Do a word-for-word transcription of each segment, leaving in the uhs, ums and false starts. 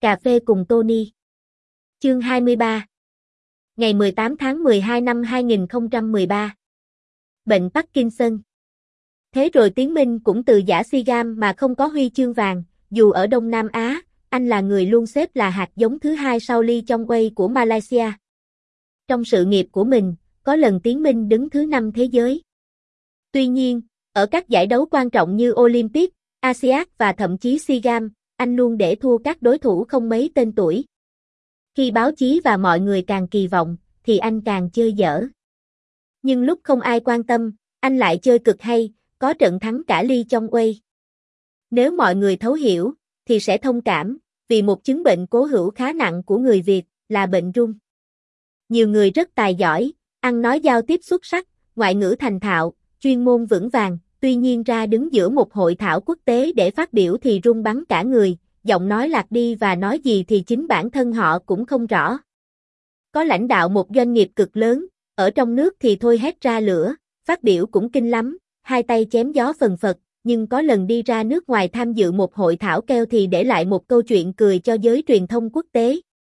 Cà phê cùng Tony. Chương hai mươi ba. Ngày mười tám tháng mười hai năm hai nghìn không trăm mười ba. Bệnh Parkinson. Thế rồi Tiến Minh cũng từ giả si gam mà không có huy chương vàng, dù ở Đông Nam Á, anh là người luôn xếp là hạt giống thứ hai sau Lee Chong Wei của Malaysia. Trong sự nghiệp của mình, có lần Tiến Minh đứng thứ năm thế giới. Tuy nhiên, ở các giải đấu quan trọng như Olympic, Asiad và thậm chí si gam, anh luôn để thua các đối thủ không mấy tên tuổi. Khi báo chí và mọi người càng kỳ vọng, thì anh càng chơi dở. Nhưng lúc không ai quan tâm, anh lại chơi cực hay, có trận thắng cả Lee Chong Wei. Nếu mọi người thấu hiểu, thì sẽ thông cảm, vì một chứng bệnh cố hữu khá nặng của người Việt là bệnh rung. Nhiều người rất tài giỏi, ăn nói giao tiếp xuất sắc, ngoại ngữ thành thạo, chuyên môn vững vàng, tuy nhiên ra đứng giữa một hội thảo quốc tế để phát biểu thì run bắn cả người, giọng nói lạc đi và nói gì thì chính bản thân họ cũng không rõ. Có lãnh đạo một doanh nghiệp cực lớn, ở trong nước thì thôi hét ra lửa, phát biểu cũng kinh lắm, hai tay chém gió phần phật, nhưng có lần đi ra nước ngoài tham dự một hội thảo keo thì để lại một câu chuyện cười cho giới truyền thông quốc tế.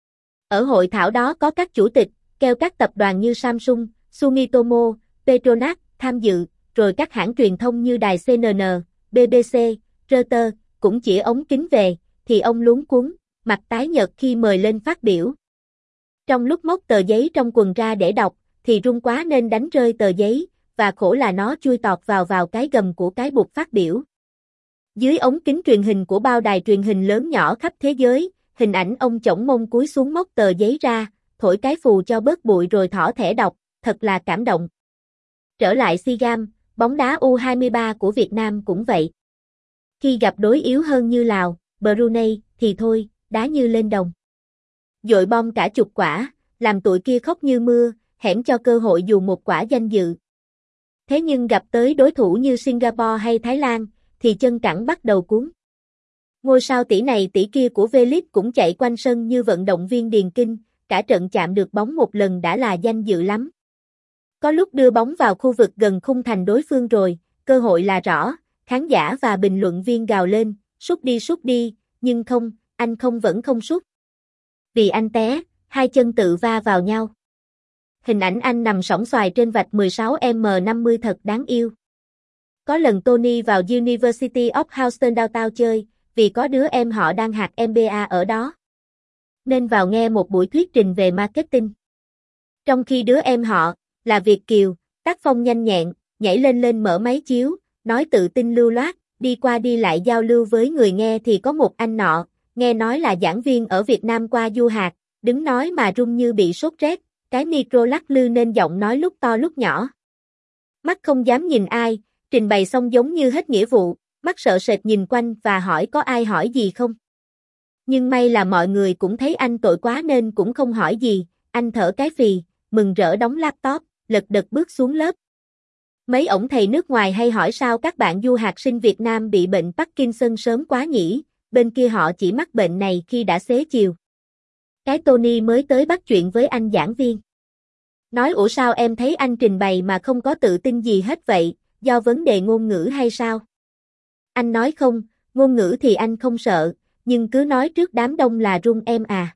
Ở hội thảo đó có các chủ tịch, keo các tập đoàn như Samsung, Sumitomo, Petronas tham dự, rồi các hãng truyền thông như đài xê en en, bê bê xê, Reuters cũng chỉ ống kính về, thì ông luống cuống, mặt tái nhợt khi mời lên phát biểu. Trong lúc móc tờ giấy trong quần ra để đọc, thì run quá nên đánh rơi tờ giấy, và khổ là nó chui tọt vào vào cái gầm của cái bục phát biểu. Dưới ống kính truyền hình của bao đài truyền hình lớn nhỏ khắp thế giới, hình ảnh ông chổng mông cúi xuống móc tờ giấy ra, thổi cái phù cho bớt bụi rồi thỏ thẻ đọc, thật là cảm động. Trở lại si gam, bóng đá U hai mươi ba của Việt Nam cũng vậy. Khi gặp đối yếu hơn như Lào, Brunei, thì thôi, đá như lên đồng. Dội bom cả chục quả, làm tụi kia khóc như mưa, hẻm cho cơ hội dù một quả danh dự. Thế nhưng gặp tới đối thủ như Singapore hay Thái Lan, thì chân cẳng bắt đầu cuốn. Ngôi sao tỷ này tỷ kia của V-League cũng chạy quanh sân như vận động viên điền kinh, cả trận chạm được bóng một lần đã là danh dự lắm. Có lúc đưa bóng vào khu vực gần khung thành đối phương rồi, cơ hội là rõ, khán giả và bình luận viên gào lên, sút đi sút đi, nhưng không, anh không vẫn không sút. Vì anh té, hai chân tự va vào nhau. Hình ảnh anh nằm sõng xoài trên vạch mười sáu mét năm mươi thật đáng yêu. Có lần Tony vào University of Houston Downtown chơi, vì có đứa em họ đang học em bê a ở đó. Nên vào nghe một buổi thuyết trình về marketing. Trong khi đứa em họ, là Việt kiều, tác phong nhanh nhẹn, nhảy lên lên mở máy chiếu, nói tự tin lưu loát, đi qua đi lại giao lưu với người nghe thì có một anh nọ, nghe nói là giảng viên ở Việt Nam qua du học, đứng nói mà run như bị sốt rét, cái micro lắc lư nên giọng nói lúc to lúc nhỏ. Mắt không dám nhìn ai, trình bày xong giống như hết nghĩa vụ, mắt sợ sệt nhìn quanh và hỏi có ai hỏi gì không. Nhưng may là mọi người cũng thấy anh tội quá nên cũng không hỏi gì, anh thở cái phì, mừng rỡ đóng laptop, lật đật bước xuống lớp. Mấy ổng thầy nước ngoài hay hỏi sao các bạn du học sinh Việt Nam bị bệnh Parkinson sớm quá nhỉ, bên kia họ chỉ mắc bệnh này khi đã xế chiều. Cái Tony mới tới bắt chuyện với anh giảng viên. Nói ủa sao em thấy anh trình bày mà không có tự tin gì hết vậy, do vấn đề ngôn ngữ hay sao? Anh nói không, ngôn ngữ thì anh không sợ, nhưng cứ nói trước đám đông là run em à.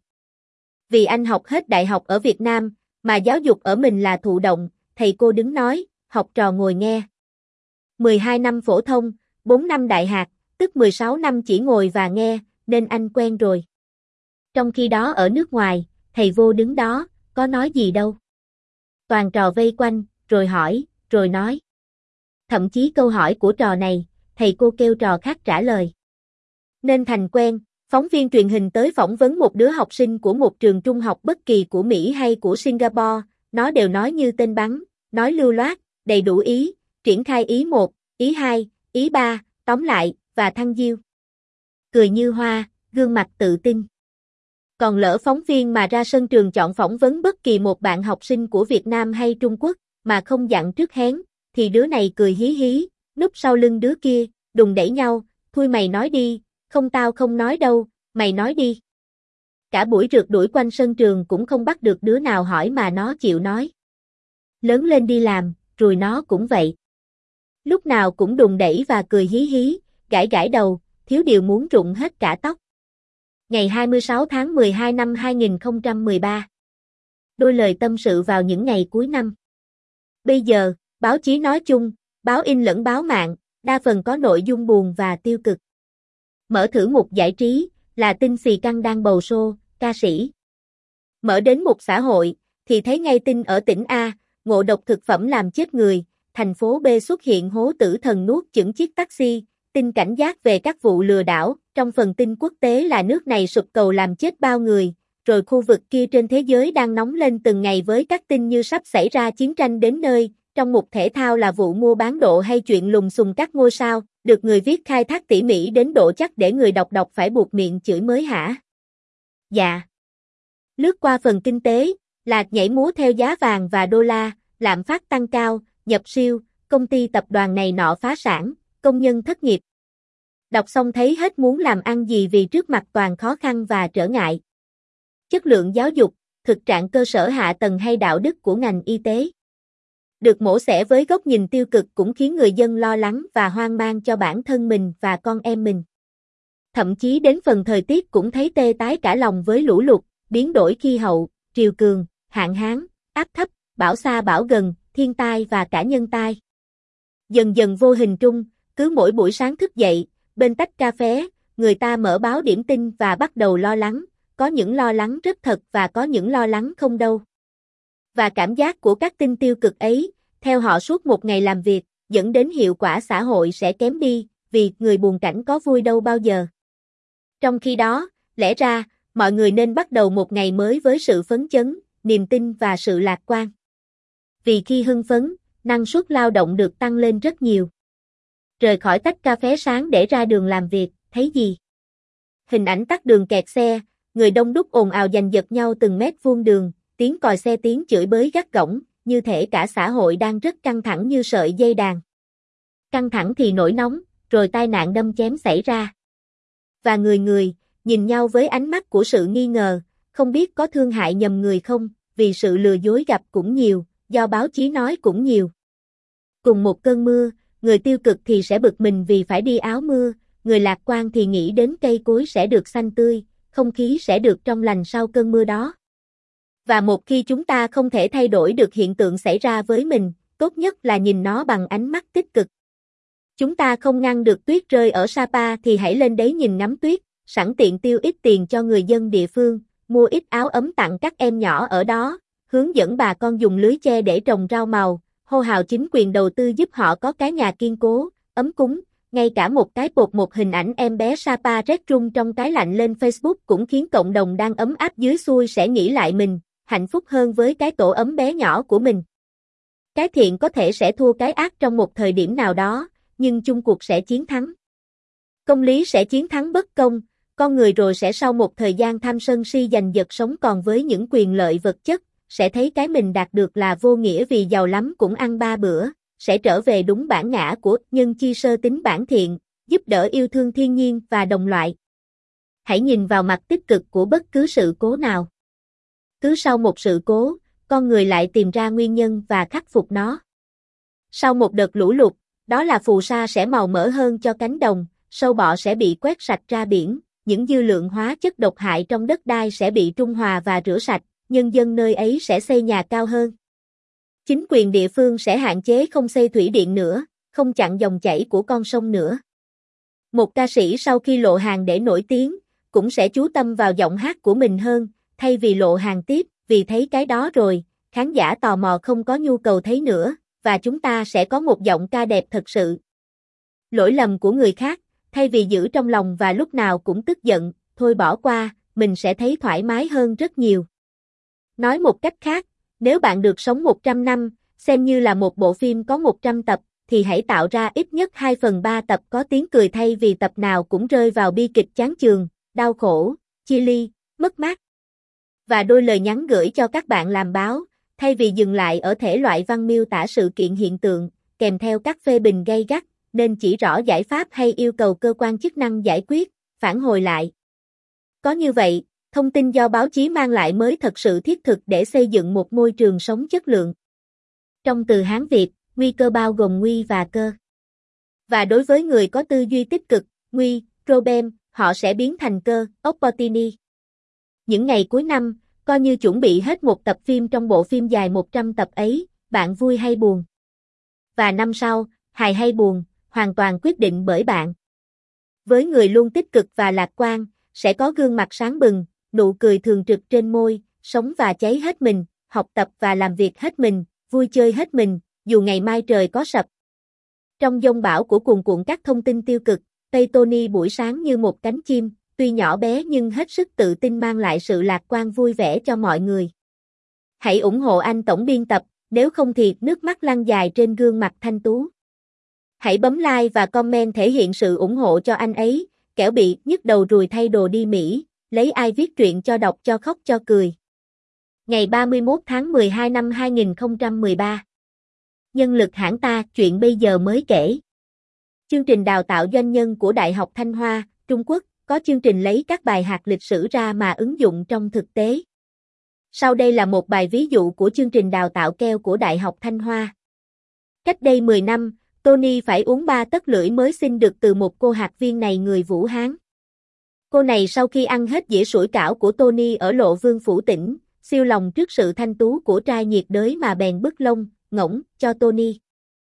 Vì anh học hết đại học ở Việt Nam, mà giáo dục ở mình là thụ động, thầy cô đứng nói, học trò ngồi nghe. mười hai năm phổ thông, bốn năm đại học, tức mười sáu năm chỉ ngồi và nghe, nên anh quen rồi. Trong khi đó ở nước ngoài, thầy vô đứng đó, có nói gì đâu. Toàn trò vây quanh, rồi hỏi, rồi nói. Thậm chí câu hỏi của trò này, thầy cô kêu trò khác trả lời. Nên thành quen, phóng viên truyền hình tới phỏng vấn một đứa học sinh của một trường trung học bất kỳ của Mỹ hay của Singapore, nó đều nói như tên bắn, nói lưu loát, đầy đủ ý, triển khai ý một, ý hai, ý ba, tóm lại, và thăng diêu. Cười như hoa, gương mặt tự tin. Còn lỡ phóng viên mà ra sân trường chọn phỏng vấn bất kỳ một bạn học sinh của Việt Nam hay Trung Quốc, mà không dặn trước hén, thì đứa này cười hí hí, núp sau lưng đứa kia, đùng đẩy nhau, thui mày nói đi, không tao không nói đâu, mày nói đi. Cả buổi rượt đuổi quanh sân trường cũng không bắt được đứa nào hỏi mà nó chịu nói. Lớn lên đi làm, rồi nó cũng vậy. Lúc nào cũng đùng đẩy và cười hí hí, gãi gãi đầu, thiếu điều muốn rụng hết cả tóc. Ngày hai mươi sáu tháng mười hai năm hai nghìn không trăm mười ba. Đôi lời tâm sự vào những ngày cuối năm. Bây giờ, báo chí nói chung, báo in lẫn báo mạng, đa phần có nội dung buồn và tiêu cực. Mở thử mục giải trí, là tin xì căng đang bầu xô, ca sĩ. Mở đến mục xã hội, thì thấy ngay tin ở tỉnh A, ngộ độc thực phẩm làm chết người, thành phố B xuất hiện hố tử thần nuốt chửng chiếc taxi, tin cảnh giác về các vụ lừa đảo, trong phần tin quốc tế là nước này sụp cầu làm chết bao người, rồi khu vực kia trên thế giới đang nóng lên từng ngày với các tin như sắp xảy ra chiến tranh đến nơi, trong mục thể thao là vụ mua bán độ hay chuyện lùng xùm các ngôi sao, được người viết khai thác tỉ mỉ đến độ chắc để người đọc đọc phải buộc miệng chửi mới hả? Dạ. Lướt qua phần kinh tế, là nhảy múa theo giá vàng và đô la, lạm phát tăng cao, nhập siêu, công ty tập đoàn này nọ phá sản, công nhân thất nghiệp. Đọc xong thấy hết muốn làm ăn gì vì trước mặt toàn khó khăn và trở ngại. Chất lượng giáo dục, thực trạng cơ sở hạ tầng hay đạo đức của ngành y tế. Được mổ xẻ với góc nhìn tiêu cực cũng khiến người dân lo lắng và hoang mang cho bản thân mình và con em mình. Thậm chí đến phần thời tiết cũng thấy tê tái cả lòng với lũ lụt, biến đổi khí hậu, triều cường, hạn hán, áp thấp, bão xa bão gần, thiên tai và cả nhân tai. Dần dần vô hình trung, cứ mỗi buổi sáng thức dậy, bên tách cà phê, người ta mở báo điểm tin và bắt đầu lo lắng, có những lo lắng rất thật và có những lo lắng không đâu. Và cảm giác của các tin tiêu cực ấy, theo họ suốt một ngày làm việc, dẫn đến hiệu quả xã hội sẽ kém đi, vì người buồn cảnh có vui đâu bao giờ. Trong khi đó, lẽ ra, mọi người nên bắt đầu một ngày mới với sự phấn chấn, niềm tin và sự lạc quan. Vì khi hưng phấn, năng suất lao động được tăng lên rất nhiều. Rời khỏi tách cà phê sáng để ra đường làm việc, thấy gì? Hình ảnh tắc đường kẹt xe, người đông đúc ồn ào giành giật nhau từng mét vuông đường, tiếng còi xe tiếng chửi bới gắt gỏng, như thể cả xã hội đang rất căng thẳng như sợi dây đàn. Căng thẳng thì nổi nóng, rồi tai nạn đâm chém xảy ra. Và người người, nhìn nhau với ánh mắt của sự nghi ngờ, không biết có thương hại nhầm người không, vì sự lừa dối gặp cũng nhiều, do báo chí nói cũng nhiều. Cùng một cơn mưa, người tiêu cực thì sẽ bực mình vì phải đi áo mưa, người lạc quan thì nghĩ đến cây cối sẽ được xanh tươi, không khí sẽ được trong lành sau cơn mưa đó. Và một khi chúng ta không thể thay đổi được hiện tượng xảy ra với mình, tốt nhất là nhìn nó bằng ánh mắt tích cực. Chúng ta không ngăn được tuyết rơi ở Sapa thì hãy lên đấy nhìn ngắm tuyết, sẵn tiện tiêu ít tiền cho người dân địa phương, mua ít áo ấm tặng các em nhỏ ở đó, hướng dẫn bà con dùng lưới che để trồng rau màu, hô hào chính quyền đầu tư giúp họ có cái nhà kiên cố, ấm cúng, ngay cả một cái pột một hình ảnh em bé Sapa rét run trong cái lạnh lên Facebook cũng khiến cộng đồng đang ấm áp dưới xuôi sẽ nghĩ lại mình, hạnh phúc hơn với cái tổ ấm bé nhỏ của mình. Cái thiện có thể sẽ thua cái ác trong một thời điểm nào đó, nhưng chung cuộc sẽ chiến thắng. Công lý sẽ chiến thắng bất công, con người rồi sẽ sau một thời gian tham sân si giành giật sống còn với những quyền lợi vật chất, sẽ thấy cái mình đạt được là vô nghĩa vì giàu lắm cũng ăn ba bữa, sẽ trở về đúng bản ngã của nhân chi sơ tính bản thiện, giúp đỡ yêu thương thiên nhiên và đồng loại. Hãy nhìn vào mặt tích cực của bất cứ sự cố nào. Cứ sau một sự cố, con người lại tìm ra nguyên nhân và khắc phục nó. Sau một đợt lũ lụt, đó là phù sa sẽ màu mỡ hơn cho cánh đồng, sâu bọ sẽ bị quét sạch ra biển, những dư lượng hóa chất độc hại trong đất đai sẽ bị trung hòa và rửa sạch, nhân dân nơi ấy sẽ xây nhà cao hơn. Chính quyền địa phương sẽ hạn chế không xây thủy điện nữa, không chặn dòng chảy của con sông nữa. Một ca sĩ sau khi lộ hàng để nổi tiếng, cũng sẽ chú tâm vào giọng hát của mình hơn, thay vì lộ hàng tiếp, vì thấy cái đó rồi, khán giả tò mò không có nhu cầu thấy nữa, và chúng ta sẽ có một giọng ca đẹp thật sự. Lỗi lầm của người khác, thay vì giữ trong lòng và lúc nào cũng tức giận, thôi bỏ qua, mình sẽ thấy thoải mái hơn rất nhiều. Nói một cách khác, nếu bạn được sống một trăm năm, xem như là một bộ phim có một trăm tập, thì hãy tạo ra ít nhất hai phần ba tập có tiếng cười thay vì tập nào cũng rơi vào bi kịch chán chường, đau khổ, chia ly, mất mát. Và đôi lời nhắn gửi cho các bạn làm báo, thay vì dừng lại ở thể loại văn miêu tả sự kiện hiện tượng, kèm theo các phê bình gay gắt, nên chỉ rõ giải pháp hay yêu cầu cơ quan chức năng giải quyết, phản hồi lại. Có như vậy, thông tin do báo chí mang lại mới thật sự thiết thực để xây dựng một môi trường sống chất lượng. Trong từ Hán Việt, nguy cơ bao gồm nguy và cơ. Và đối với người có tư duy tích cực, nguy, problem, họ sẽ biến thành cơ, opportunity. Những ngày cuối năm, coi như chuẩn bị hết một tập phim trong bộ phim dài một trăm tập ấy, bạn vui hay buồn? Và năm sau, hài hay buồn, hoàn toàn quyết định bởi bạn. Với người luôn tích cực và lạc quan, sẽ có gương mặt sáng bừng, nụ cười thường trực trên môi, sống và cháy hết mình, học tập và làm việc hết mình, vui chơi hết mình, dù ngày mai trời có sập. Trong dông bão của cuồn cuộn các thông tin tiêu cực, Tây Tony buổi sáng như một cánh chim, tuy nhỏ bé nhưng hết sức tự tin mang lại sự lạc quan vui vẻ cho mọi người. Hãy ủng hộ anh tổng biên tập, nếu không thì nước mắt lăn dài trên gương mặt thanh tú. Hãy bấm like và comment thể hiện sự ủng hộ cho anh ấy, kẻo bị nhức đầu rồi thay đồ đi Mỹ, lấy ai viết truyện cho đọc cho khóc cho cười. Ngày ba mươi mốt tháng mười hai năm hai nghìn không trăm mười ba. Nhân lực hãng ta, chuyện bây giờ mới kể. Chương trình đào tạo doanh nhân của Đại học Thanh Hoa, Trung Quốc, có chương trình lấy các bài hạt lịch sử ra mà ứng dụng trong thực tế. Sau đây là một bài ví dụ của chương trình đào tạo keo của Đại học Thanh Hoa. Cách đây mười năm, Tony phải uống ba tấc lưỡi mới xin được từ một cô hạt viên này người Vũ Hán. Cô này sau khi ăn hết dĩa sủi cảo của Tony ở Lộ Vương Phủ Tỉnh, siêu lòng trước sự thanh tú của trai nhiệt đới mà bèn bứt lông, ngỗng, cho Tony.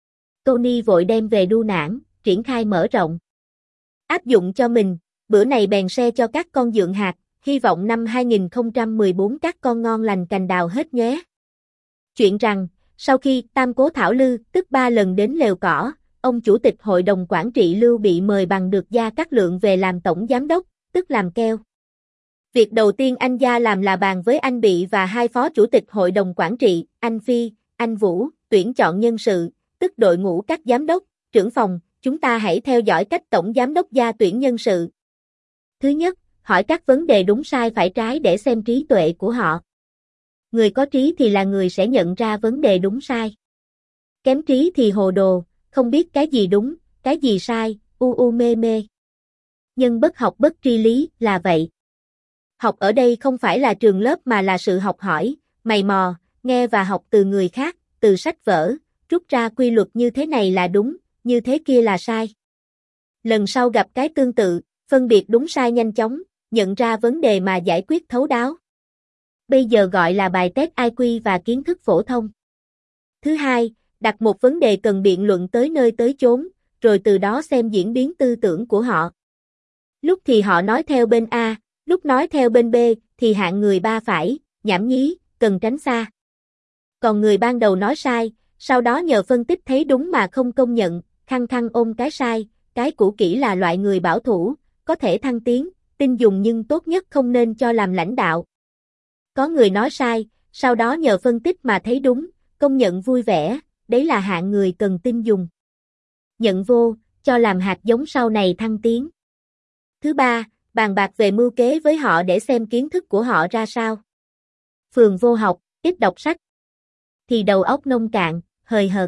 Tony vội đem về đu nản, triển khai mở rộng. Áp dụng cho mình, bữa này bèn share cho các con dượng hạt, hy vọng năm hai nghìn không trăm mười bốn các con ngon lành cành đào hết nhé. Chuyện rằng, sau khi Tam Cố Thảo Lư, tức ba lần đến lều cỏ, ông chủ tịch hội đồng quản trị Lưu bị mời bằng được Gia Cát Lượng về làm tổng giám đốc, tức làm keo. Việc đầu tiên anh Gia làm là bàn với anh Bị và hai phó chủ tịch hội đồng quản trị, anh Phi, anh Vũ, tuyển chọn nhân sự, tức đội ngũ các giám đốc, trưởng phòng, chúng ta hãy theo dõi cách tổng giám đốc Gia tuyển nhân sự. Thứ nhất, hỏi các vấn đề đúng sai phải trái để xem trí tuệ của họ. Người có trí thì là người sẽ nhận ra vấn đề đúng sai. Kém trí thì hồ đồ, không biết cái gì đúng, cái gì sai, u u mê mê. Nhân bất học bất tri lý là vậy. Học ở đây không phải là trường lớp mà là sự học hỏi, mày mò, nghe và học từ người khác, từ sách vở, rút ra quy luật như thế này là đúng, như thế kia là sai. Lần sau gặp cái tương tự, phân biệt đúng sai nhanh chóng, nhận ra vấn đề mà giải quyết thấu đáo. Bây giờ gọi là bài test i kiu và kiến thức phổ thông. Thứ hai, đặt một vấn đề cần biện luận tới nơi tới chốn, rồi từ đó xem diễn biến tư tưởng của họ. Lúc thì họ nói theo bên A, lúc nói theo bên B, thì hạng người ba phải, nhảm nhí, cần tránh xa. Còn người ban đầu nói sai, sau đó nhờ phân tích thấy đúng mà không công nhận, khăng khăng ôm cái sai, cái cũ kỹ là loại người bảo thủ, có thể thăng tiến, tin dùng nhưng tốt nhất không nên cho làm lãnh đạo. Có người nói sai, sau đó nhờ phân tích mà thấy đúng, công nhận vui vẻ, đấy là hạng người cần tin dùng. Nhận vô, cho làm hạt giống sau này thăng tiến. Thứ ba, bàn bạc về mưu kế với họ để xem kiến thức của họ ra sao. Phường vô học, ít đọc sách. Thì đầu óc nông cạn, hời hợt.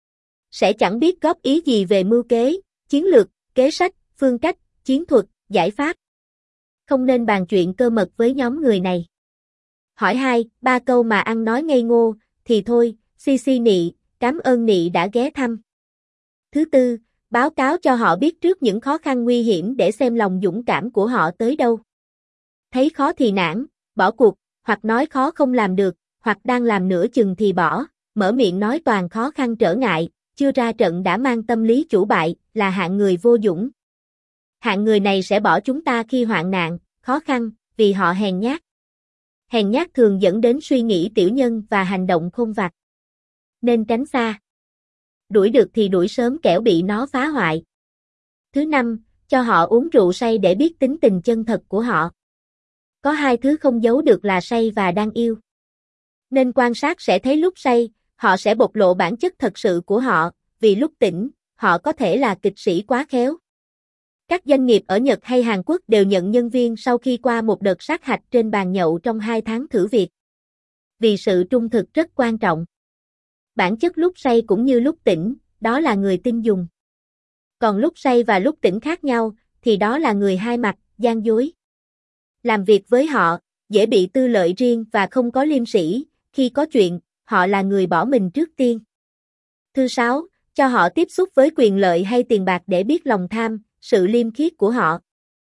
Sẽ chẳng biết góp ý gì về mưu kế, chiến lược, kế sách, phương cách, chiến thuật, giải pháp. Không nên bàn chuyện cơ mật với nhóm người này. Hỏi hai, ba câu mà ăn nói ngây ngô, thì thôi, xi xi nị, cảm ơn nị đã ghé thăm. Thứ tư, báo cáo cho họ biết trước những khó khăn nguy hiểm để xem lòng dũng cảm của họ tới đâu. Thấy khó thì nản, bỏ cuộc, hoặc nói khó không làm được, hoặc đang làm nửa chừng thì bỏ, mở miệng nói toàn khó khăn trở ngại, chưa ra trận đã mang tâm lý chủ bại, là hạng người vô dũng. Hạng người này sẽ bỏ chúng ta khi hoạn nạn, khó khăn, vì họ hèn nhát. Hèn nhát thường dẫn đến suy nghĩ tiểu nhân và hành động khôn vặt. Nên tránh xa. Đuổi được thì đuổi sớm kẻo bị nó phá hoại. Thứ năm, cho họ uống rượu say để biết tính tình chân thật của họ. Có hai thứ không giấu được là say và đang yêu. Nên quan sát sẽ thấy lúc say, họ sẽ bộc lộ bản chất thật sự của họ, vì lúc tỉnh, họ có thể là kịch sĩ quá khéo. Các doanh nghiệp ở Nhật hay Hàn Quốc đều nhận nhân viên sau khi qua một đợt sát hạch trên bàn nhậu trong hai tháng thử việc. Vì sự trung thực rất quan trọng. Bản chất lúc say cũng như lúc tỉnh, đó là người tin dùng. Còn lúc say và lúc tỉnh khác nhau, thì đó là người hai mặt, gian dối. Làm việc với họ, dễ bị tư lợi riêng và không có liêm sỉ, khi có chuyện, họ là người bỏ mình trước tiên. Thứ sáu, cho họ tiếp xúc với quyền lợi hay tiền bạc để biết lòng tham, sự liêm khiết của họ.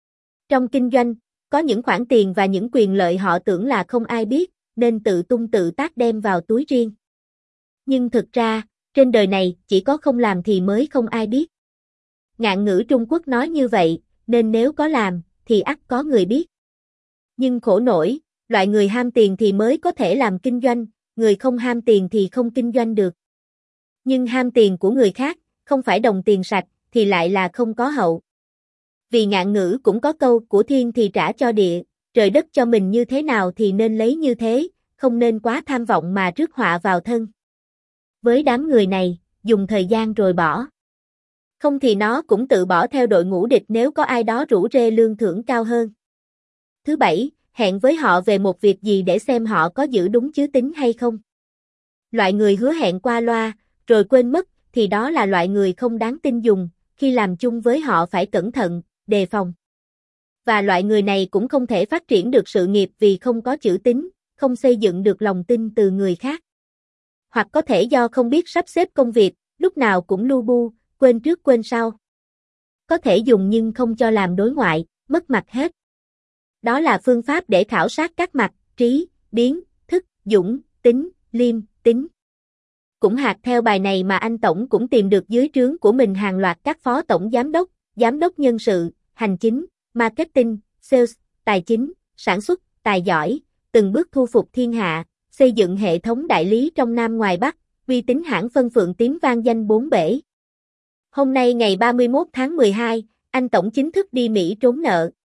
Trong kinh doanh, có những khoản tiền và những quyền lợi họ tưởng là không ai biết, nên tự tung tự tác đem vào túi riêng. Nhưng thực ra, trên đời này chỉ có không làm thì mới không ai biết. Ngạn ngữ Trung Quốc nói như vậy, nên nếu có làm, thì ắt có người biết. Nhưng khổ nổi, loại người ham tiền thì mới có thể làm kinh doanh, người không ham tiền thì không kinh doanh được. Nhưng ham tiền của người khác, không phải đồng tiền sạch, thì lại là không có hậu. Vì ngạn ngữ cũng có câu của thiên thì trả cho địa, trời đất cho mình như thế nào thì nên lấy như thế, không nên quá tham vọng mà rước họa vào thân. Với đám người này, dùng thời gian rồi bỏ. Không thì nó cũng tự bỏ theo đội ngũ địch nếu có ai đó rủ rê lương thưởng cao hơn. Thứ bảy, hẹn với họ về một việc gì để xem họ có giữ đúng chữ tín hay không. Loại người hứa hẹn qua loa, rồi quên mất, thì đó là loại người không đáng tin dùng, khi làm chung với họ phải cẩn thận, đề phòng. Và loại người này cũng không thể phát triển được sự nghiệp vì không có chữ tín, không xây dựng được lòng tin từ người khác. Hoặc có thể do không biết sắp xếp công việc, lúc nào cũng lu bu, quên trước quên sau. Có thể dùng nhưng không cho làm đối ngoại, mất mặt hết. Đó là phương pháp để khảo sát các mặt, trí, biến, thức, dũng, tính, liêm, tính. Cũng hạt theo bài này mà anh Tổng cũng tìm được dưới trướng của mình hàng loạt các phó tổng giám đốc, giám đốc nhân sự, hành chính, marketing, sales, tài chính, sản xuất, tài giỏi, từng bước thu phục thiên hạ, xây dựng hệ thống đại lý trong Nam ngoài Bắc, uy tín hãng phân phượng tím vang danh bốn bể. Hôm nay ngày ba mươi mốt tháng mười hai, anh Tổng chính thức đi Mỹ trốn nợ.